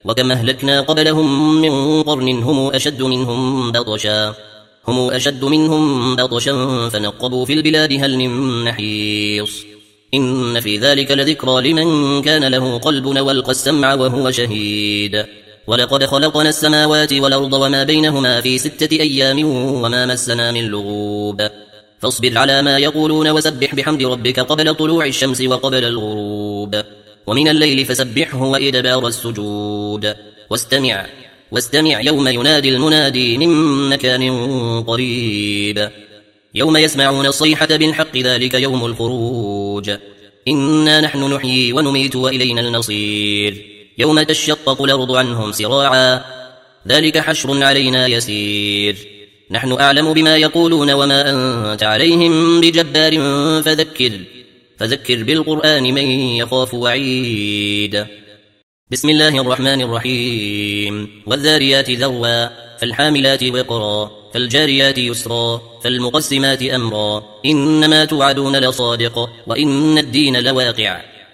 وكم أهلكنا قبلهم من قرن هم أشد منهم بطشا فنقبوا في البلاد هل من محيص إن في ذلك لذكرى لمن كان له قلب والقى السمع وهو شهيد ولقد خلقنا السماوات والأرض وما بينهما في 6 أيام وما مسنا من لغوب فاصبر على ما يقولون وسبح بحمد ربك قبل طلوع الشمس وقبل الغروب ومن الليل فسبحه وإدبار السجود واستمع يوم ينادي المنادي من مكان قريب يوم يسمعون الصيحة بالحق ذلك يوم الخروج إنا نحن نحيي ونميت وإلينا المصير يوم تشقق الأرض عنهم سراعا ذلك حشر علينا يسير نحن أعلم بما يقولون وما أنت عليهم بجبار فذكر بالقرآن من يخاف وعيد بسم الله الرحمن الرحيم والذاريات ذروا فالحاملات وقرا فالجاريات يسرا فالمقسمات أمرا إنما توعدون لصادق وإن الدين لواقع